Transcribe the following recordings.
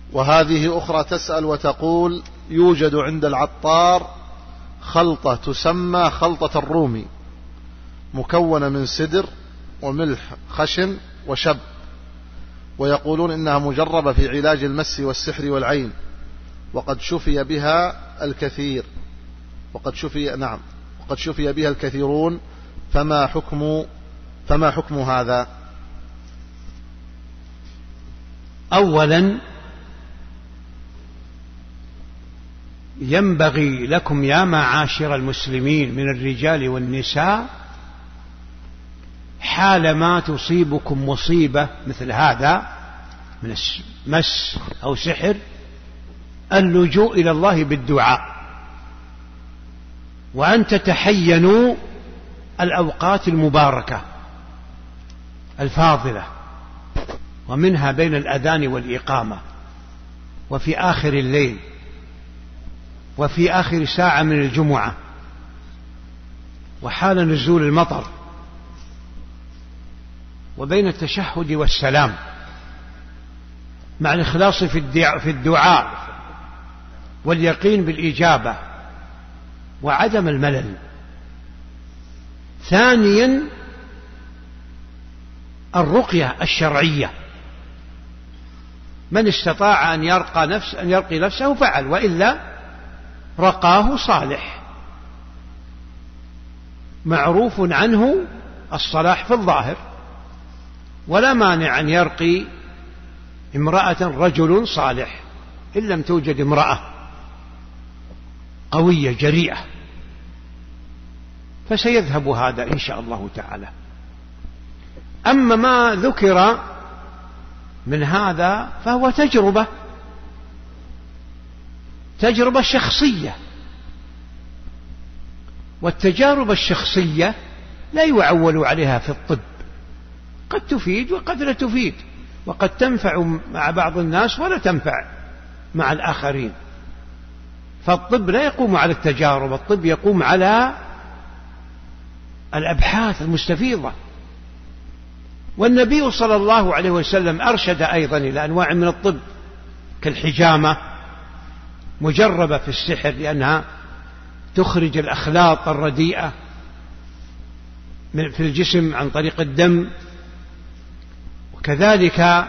وهذه أخرى تسأل وتقول: يوجد عند العطار خلطة تسمى خلطة الرومي، مكونة من سدر وملح خشن وشب، ويقولون إنها مجربة في علاج المس والسحر والعين، وقد شفي بها الكثير، وقد شفي بها الكثيرون، فما حكم هذا؟ أولا، ينبغي لكم يا معاشر المسلمين من الرجال والنساء حالما تصيبكم مصيبة مثل هذا من مس أو سحر اللجوء إلى الله بالدعاء، وأن تتحينوا الأوقات المباركة الفاضلة، ومنها بين الأذان والإقامة، وفي آخر الليل، وفي آخر ساعة من الجمعة، وحال نزول المطر، وبين التشهد والسلام، مع الإخلاص في الدعاء واليقين بالإجابة وعدم الملل. ثانيا، الرقية الشرعية، من استطاع أن يرقي نفسه فعل، وإلا رقاه صالح معروف عنه الصلاح في الظاهر، ولا مانع أن يرقي امرأة رجل صالح إن لم توجد امرأة قوية جريئة، فسيذهب هذا إن شاء الله تعالى. أما ما ذكر من هذا فهو تجربة شخصية، والتجارب الشخصية لا يعول عليها في الطب، قد تفيد وقد لا تفيد، وقد تنفع مع بعض الناس ولا تنفع مع الآخرين. فالطب لا يقوم على التجارب، الطب يقوم على الأبحاث المستفيضة. والنبي صلى الله عليه وسلم أرشد أيضا إلى أنواع من الطب كالحجامة، مجربة في السحر لأنها تخرج الأخلاط الرديئة في الجسم عن طريق الدم. وكذلك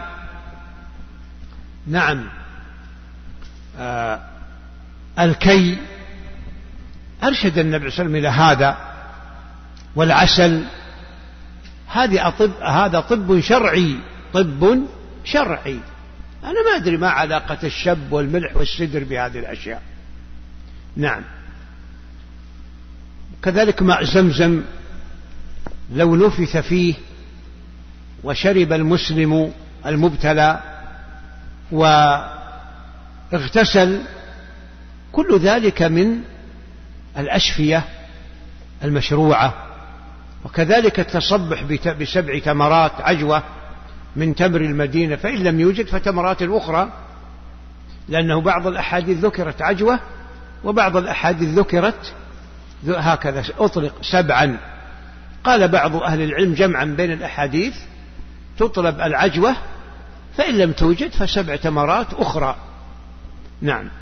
الكي أرشد النبي صلى الله عليه وسلم إلى هذا، والعسل، هذا طب شرعي. أنا ما أدري ما علاقة الشب والملح والسدر بهذه الأشياء. نعم. كذلك ماء زمزم لو نفث فيه وشرب المسلم المبتلى واغتسل، كل ذلك من الأشفية المشروعة. وكذلك التصبح ب7 تمرات عجوة من تمر المدينة، فإن لم يوجد فتمرات أخرى، لأنه بعض الأحاديث ذكرت عجوة وبعض الأحاديث ذكرت هكذا أطلق 7. قال بعض أهل العلم جمعا بين الأحاديث تطلب العجوة، فإن لم توجد ف7 تمرات أخرى. نعم.